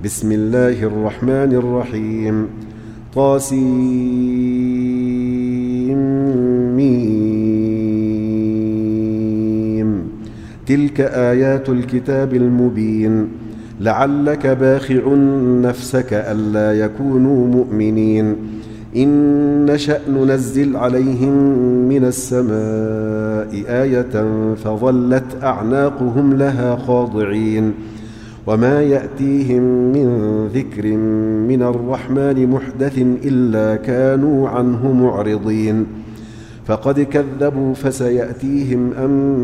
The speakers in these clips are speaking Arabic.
بسم الله الرحمن الرحيم طاسيم. تلك آيات الكتاب المبين. لعلك باخع نفسك ألا يكونوا مؤمنين. إن نشأ ننزل عليهم من السماء آية فظلت أعناقهم لها خاضعين. وما يأتيهم من ذكر من الرحمن محدث إلا كانوا عنه معرضين. فقد كذبوا فسيأتيهم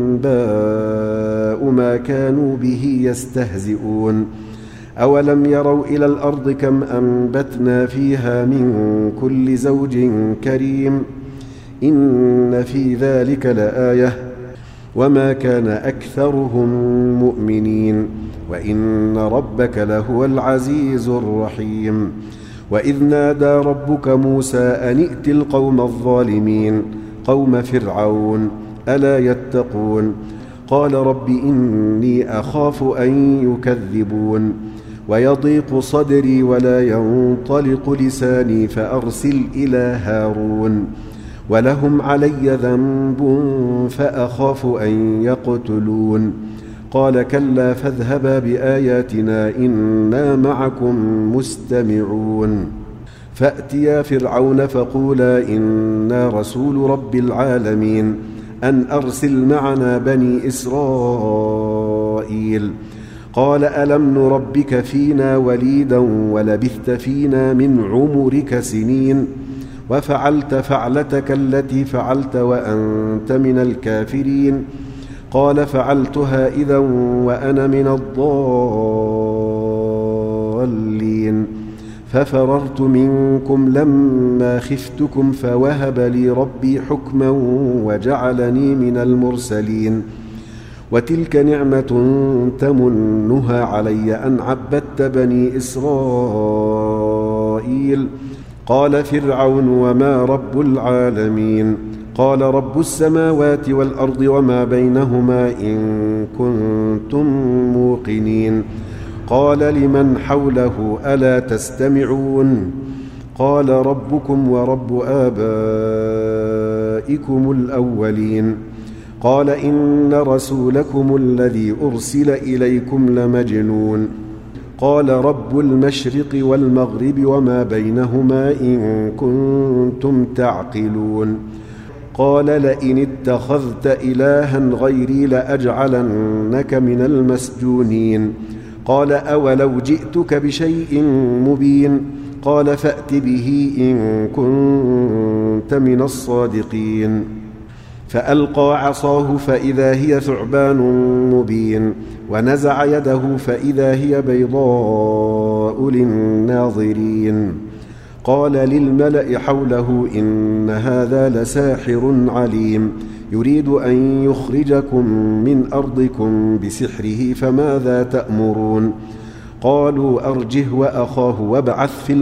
أنباء ما كانوا به يستهزئون. أولم يروا إلى الأرض كم أنبتنا فيها من كل زوج كريم إن في ذلك لآية وما كان أكثرهم مؤمنين وإن ربك لهو العزيز الرحيم. وإذ نادى ربك موسى أن ائت القوم الظالمين قوم فرعون ألا يتقون. قال رب إني أخاف أن يكذبون ويضيق صدري ولا ينطلق لساني فأرسل إلى هارون ولهم علي ذنب فأخاف أن يقتلون. قال كلا فاذهبا بآياتنا إنا معكم مستمعون. فأتيا فرعون فقولا إنا رسول رب العالمين أن أرسل معنا بني إسرائيل. قال ألم نربك فينا وليدا ولبثت فينا من عمرك سنين وفعلت فعلتك التي فعلت وأنت من الكافرين. قال فعلتها إذا وأنا من الضالين ففررت منكم لما خفتكم فوهب لي ربي حكما وجعلني من المرسلين. وتلك نعمة تمنها علي أن عبدت بني إسرائيل. قال فرعون وما رب العالمين؟ قال رب السماوات والأرض وما بينهما إن كنتم موقنين. قال لمن حوله ألا تستمعون؟ قال ربكم ورب آبائكم الأولين. قال إن رسولكم الذي أرسل إليكم لمجنون. قال رب المشرق والمغرب وما بينهما إن كنتم تعقلون. قال لئن اتخذت إلها غيري لأجعلنك من المسجونين. قال أولو جئتك بشيء مبين؟ قال فأت به إن كنت من الصادقين. فألقى عصاه فإذا هي ثعبان مبين ونزع يده فإذا هي بيضاء للناظرين. قال للملأ حوله إن هذا لساحر عليم يريد أن يخرجكم من أرضكم بسحره فماذا تأمرون؟ قالوا أرجه وأخاه وابعث في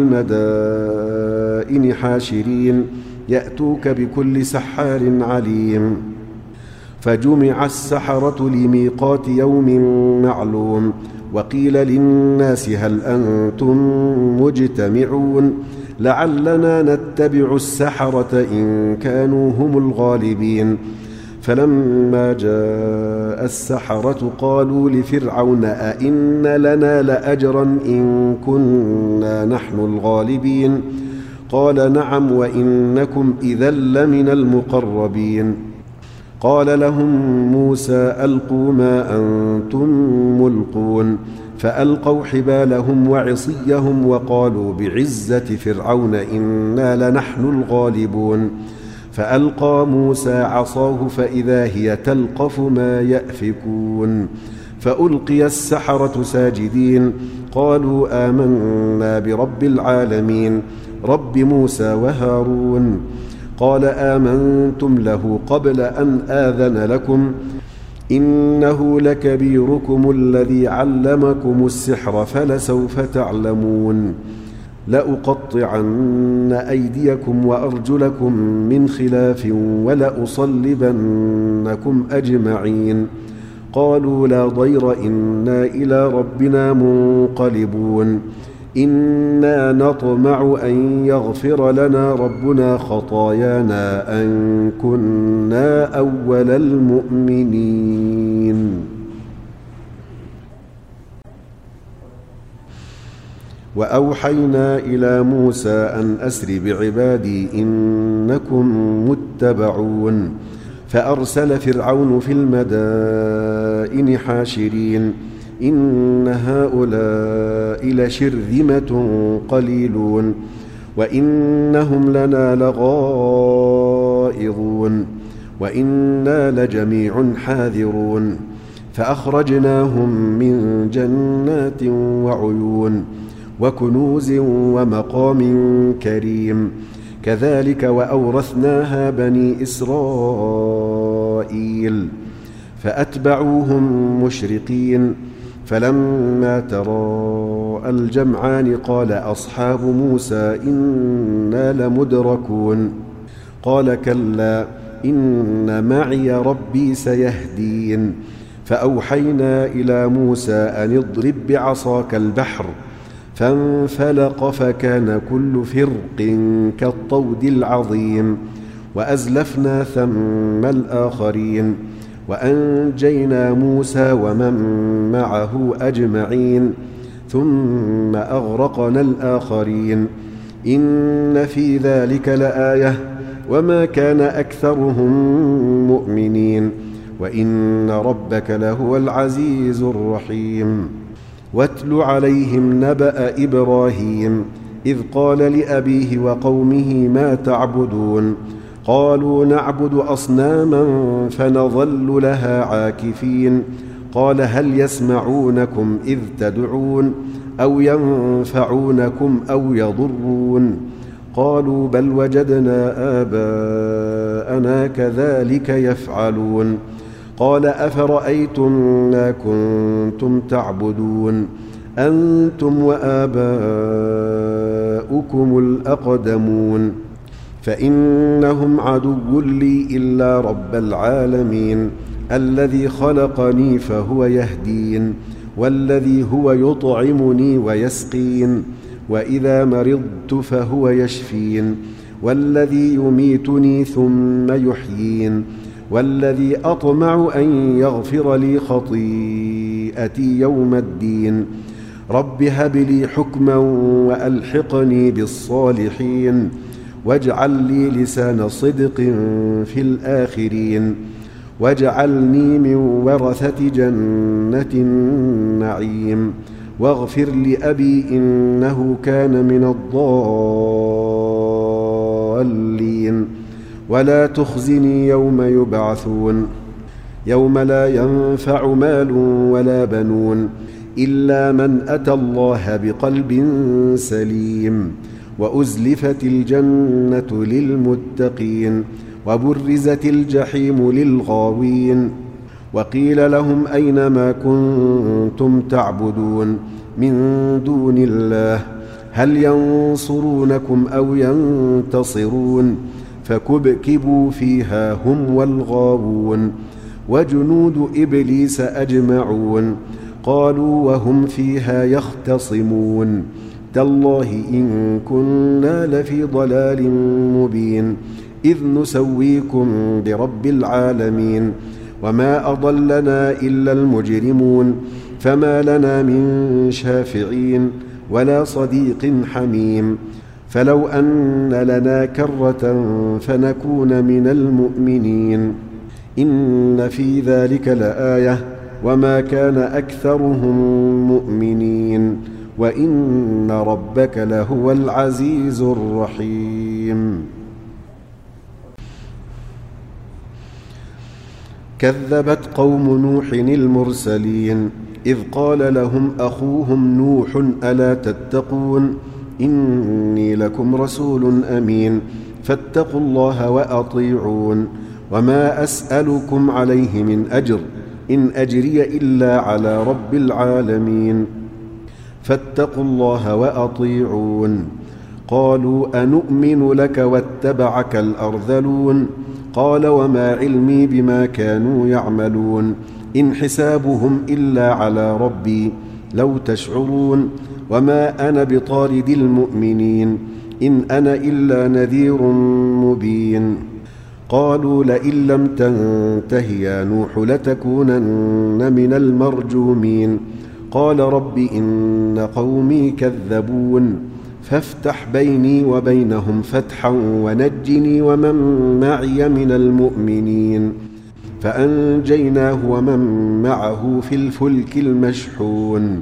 المدائن حاشرين يأتوك بكل سحار عليم. فجمع السحرة لميقات يوم معلوم وقيل للناس هل أنتم مجتمعون لعلنا نتبع السحرة إن كانوا هم الغالبين. فلما جاء السحرة قالوا لفرعون أئن لنا لأجرا إن كنا نحن الغالبين؟ قال نعم وإنكم إذا لمن المقربين. قال لهم موسى ألقوا ما أنتم ملقون. فألقوا حبالهم وعصيهم وقالوا بعزة فرعون إنا لنحن الغالبون. فألقى موسى عصاه فإذا هي تلقف ما يأفكون. فألقي السحرة ساجدين قالوا آمنا برب العالمين رب موسى وهارون. قال آمنتم له قبل أن آذن لكم إنه لكبيركم الذي علمكم السحر فلسوف تعلمون. لأقطعن أيديكم وأرجلكم من خلاف ولأصلبنكم أجمعين. قالوا لا ضير إنا إلى ربنا منقلبون إنا نطمع أن يغفر لنا ربنا خطايانا أن كنا أول المؤمنين. وأوحينا إلى موسى أن أسر بعبادي إنكم متبعون فأرسل فرعون في المدائن حاشرين إن هؤلاء لشرذمة قليلون وإنهم لنا لغائظون وإنا لجميع حاذرون فأخرجناهم من جنات وعيون وكنوز ومقام كريم كذلك وأورثناها بني إسرائيل فأتبعوهم مشرقين فلما تراءى الجمعان قال أصحاب موسى إنا لمدركون قال كلا إن معي ربي سيهدين فأوحينا إلى موسى أن اضرب بعصاك البحر فانفلق فكان كل فرق كالطود العظيم وأزلفنا ثم الآخرين وأنجينا موسى ومن معه أجمعين ثم أغرقنا الآخرين إن في ذلك لآية وما كان أكثرهم مؤمنين وإن ربك لهو العزيز الرحيم. واتل عليهم نبأ إبراهيم إذ قال لأبيه وقومه ما تعبدون قالوا نعبد أصناما فنظل لها عاكفين قال هل يسمعونكم إذ تدعون أو ينفعونكم أو يضرون قالوا بل وجدنا آباءنا كذلك يفعلون قال أفرأيتم ما كنتم تعبدون أنتم وآباؤكم الأقدمون فإنهم عدو لي إلا رب العالمين الذي خلقني فهو يهدين والذي هو يطعمني ويسقين وإذا مرضت فهو يشفين والذي يميتني ثم يحيين والذي أطمع أن يغفر لي خطيئتي يوم الدين رب هب لي حكما وألحقني بالصالحين واجعل لي لسان صدق في الآخرين واجعلني من ورثة جنة النعيم واغفر لأبي إنه كان من الضالين ولا تخزني يوم يبعثون يوم لا ينفع مال ولا بنون إلا من أتى الله بقلب سليم وأزلفت الجنة للمتقين وبرزت الجحيم للغاوين وقيل لهم أين ما كنتم تعبدون من دون الله هل ينصرونكم أو ينتصرون فكبكبوا فيها هم والغاوون وجنود إبليس أجمعون قالوا وهم فيها يختصمون تالله إن كنا لفي ضلال مبين إذ نسويكم برب العالمين وما أضلنا إلا المجرمون فما لنا من شافعين ولا صديق حميم فلو أن لنا كرة فنكون من المؤمنين إن في ذلك لآية وما كان أكثرهم مؤمنين وإن ربك لهو العزيز الرحيم. كذبت قوم نوح المرسلين إذ قال لهم أخوهم نوح ألا تتقون إني لكم رسول أمين فاتقوا الله وأطيعون وما أسألكم عليه من أجر إن أجري إلا على رب العالمين فاتقوا الله وأطيعون قالوا أنؤمن لك واتبعك الأرذلون قال وما علمي بما كانوا يعملون إن حسابهم إلا على ربي لو تشعرون وما أنا بطارد المؤمنين إن أنا إلا نذير مبين قالوا لئن لم تنته يا نوح لتكونن من المرجومين قال رب إن قومي كذبون فافتح بيني وبينهم فتحا ونجني ومن معي من المؤمنين فأنجيناه ومن معه في الفلك المشحون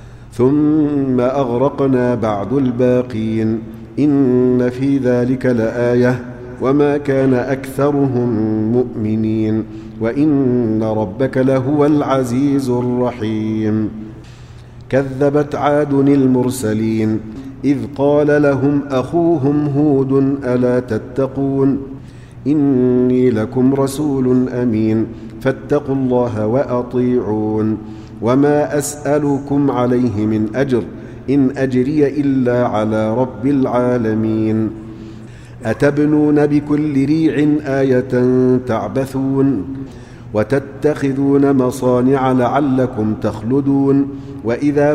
ثم أغرقنا بعد الباقين إن في ذلك لآية وما كان أكثرهم مؤمنين وإن ربك لهو العزيز الرحيم كذبت عاد المرسلين إذ قال لهم أخوهم هود ألا تتقون إني لكم رسول أمين فاتقوا الله وأطيعون وما أسألكم عليه من أجر إن أجري إلا على رب العالمين أتبنون بكل ريع آية تعبثون وتتخذون مصانع لعلكم تخلدون وإذا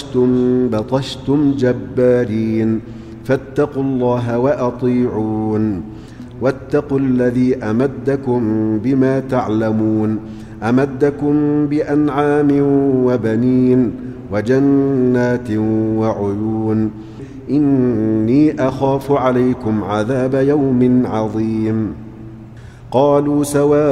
بطشتم جبارين فاتقوا الله وأطيعون واتقوا الذي أمدكم بما تعلمون أمدكم بأنعام وبنين وجنات وعيون إني أخاف عليكم عذاب يوم عظيم قالوا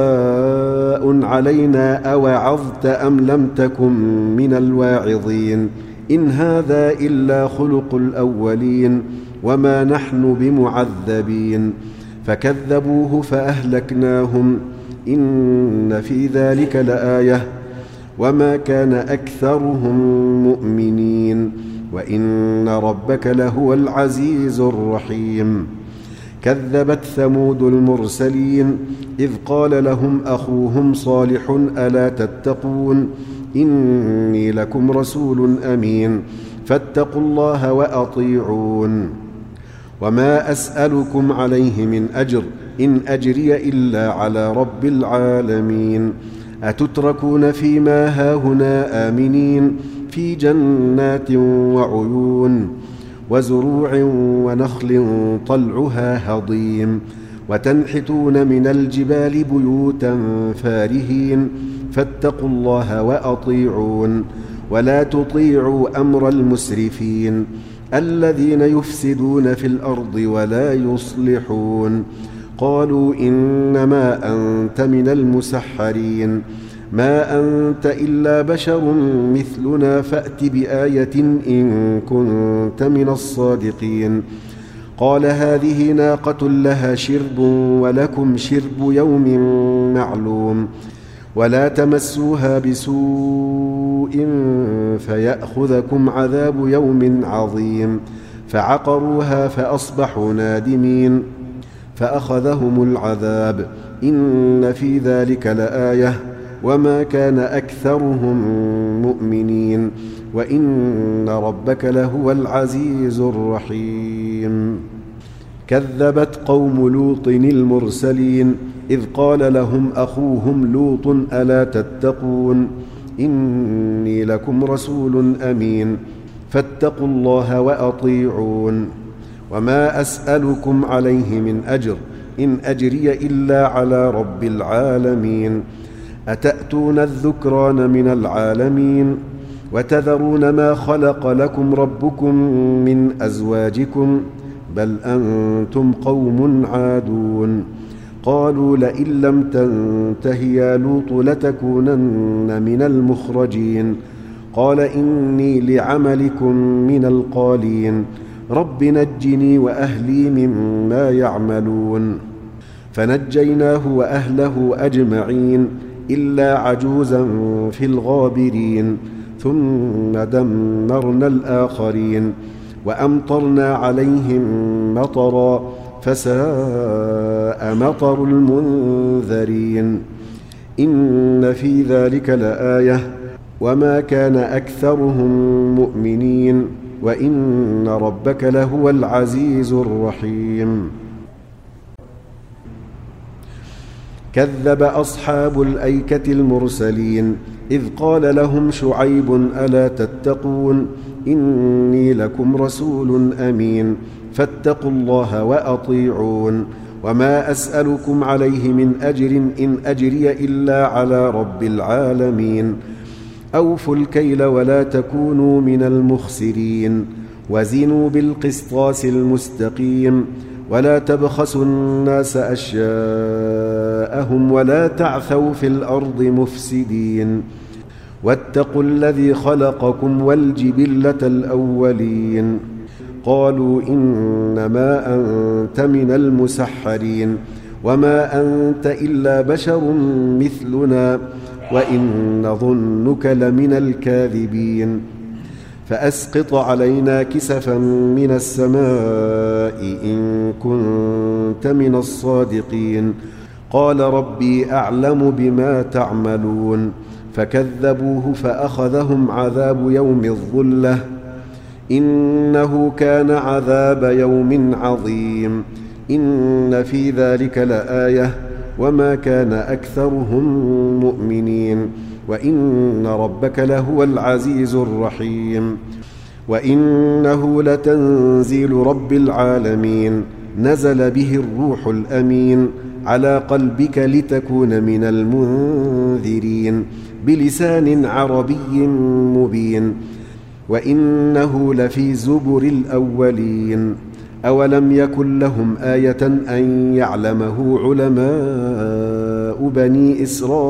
سواء علينا أوعظت أم لم تكن من الواعظين إن هذا إلا خلق الأولين وما نحن بمعذبين فكذبوه فأهلكناهم إن في ذلك لآية وما كان أكثرهم مؤمنين وإن ربك لهو العزيز الرحيم كذبت ثمود المرسلين إذ قال لهم أخوهم صالح ألا تتقون إني لكم رسول أمين فاتقوا الله وأطيعون وما أسألكم عليه من أجر إن أجري إلا على رب العالمين أتتركون فيما هاهنا آمنين في جنات وعيون وزروع ونخل طلعها هضيم وتنحتون من الجبال بيوتا فارهين فاتقوا الله وأطيعون ولا تطيعوا أمر المسرفين الذين يفسدون في الأرض ولا يصلحون قالوا إنما أنت من المسحرين ما أنت إلا بشر مثلنا فأت بآية إن كنت من الصادقين قال هذه ناقة لها شرب ولكم شرب يوم معلوم ولا تمسوها بسوء فيأخذكم عذاب يوم عظيم فعقروها فأصبحوا نادمين فأخذهم العذاب إن في ذلك لآية وما كان أكثرهم مؤمنين وإن ربك لهو العزيز الرحيم كذبت قوم لوط المرسلين إذ قال لهم أخوهم لوط ألا تتقون إني لكم رسول أمين فاتقوا الله وأطيعون وما أسألكم عليه من أجر إن أجري إلا على رب العالمين أتأتون الذكران من العالمين وتذرون ما خلق لكم ربكم من أزواجكم بل أنتم قوم عادون قالوا لئن لم تنته يا لوط لتكونن من المخرجين قال إني لعملكم من القالين رب نجني وأهلي مما يعملون فنجيناه وأهله أجمعين إلا عجوزا في الغابرين ثم دمرنا الآخرين وأمطرنا عليهم مطرا فساء مطر المنذرين إن في ذلك لآية وما كان أكثرهم مؤمنين وإن ربك لهو العزيز الرحيم كذب أصحاب الأيكة المرسلين إذ قال لهم شعيب ألا تتقون إني لكم رسول أمين فاتقوا الله وأطيعون وما أسألكم عليه من أجر إن أجري إلا على رب العالمين أوفوا الكيل ولا تكونوا من المخسرين وزنوا بالقسطاس المستقيم ولا تبخسوا الناس أشياءهم ولا تعثوا في الأرض مفسدين واتقوا الذي خلقكم والجبلة الأولين قالوا إنما أنت من المسحرين وما أنت إلا بشر مثلنا وإن نظنك لمن الكاذبين فأسقط علينا كسفا من السماء إن كنت من الصادقين قال ربي أعلم بما تعملون فكذبوه فأخذهم عذاب يوم الظلة إنه كان عذاب يوم عظيم إن في ذلك لآية وما كان أكثرهم مؤمنين وإن ربك لهو العزيز الرحيم وإنه لتنزيل رب العالمين نزل به الروح الأمين على قلبك لتكون من المنذرين بلسان عربي مبين وإنه لفي زبر الأولين أولم يكن لهم آية أن يعلمه علماء بني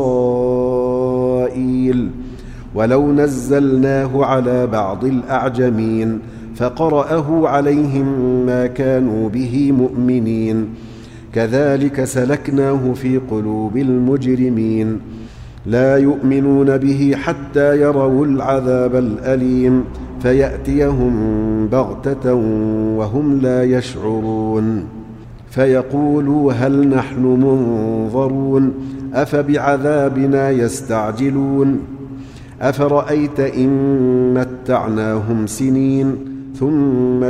إسرائيل ولو نزلناه على بعض الأعجمين فقرأه عليهم ما كانوا به مؤمنين كذلك سلكناه في قلوب المجرمين لا يؤمنون به حتى يروا العذاب الأليم فيأتيهم بغتة وهم لا يشعرون فيقولوا هل نحن منظرون أفبعذابنا يستعجلون أفرأيت إن متعناهم سنين ثم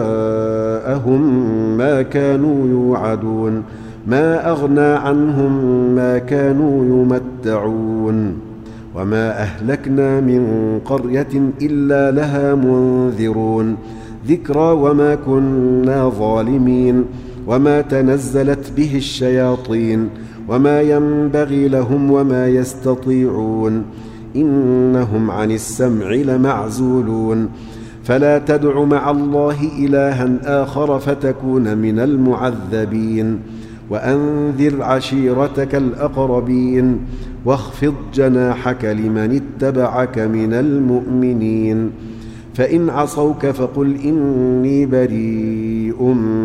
جاءهم ما كانوا يوعدون ما أغنى عنهم ما كانوا يمتعون وما أهلكنا من قرية إلا لها منذرون ذكرى وما كنا ظالمين وما تنزلت به الشياطين وما ينبغي لهم وما يستطيعون إنهم عن السمع لمعزولون فلا تدع مع الله إلها آخر فتكون من المعذبين وأنذر عشيرتك الأقربين واخفض جناحك لمن اتبعك من المؤمنين فإن عصوك فقل إني بريء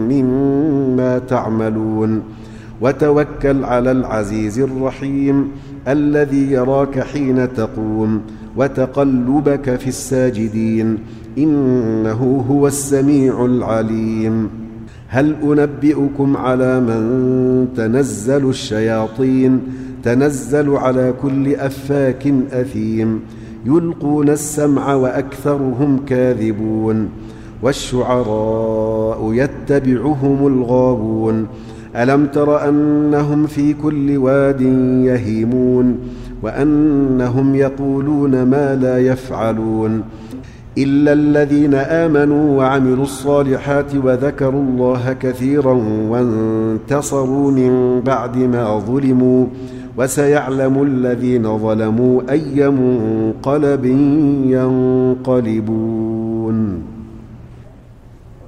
مما تعملون وتوكل على العزيز الرحيم الذي يراك حين تقوم وتقلبك في الساجدين إنه هو السميع العليم هل أنبئكم على من تنزل الشياطين تنزل على كل أفاك أثيم يلقون السمع وأكثرهم كاذبون والشعراء يتبعهم الغاوون ألم تر أنهم في كل واد يهيمون وأنهم يقولون ما لا يفعلون إلا الذين آمنوا وعملوا الصالحات وذكروا الله كثيرا وانتصروا من بعد ما ظلموا وسيعلم الذين ظلموا أي منقلب ينقلبون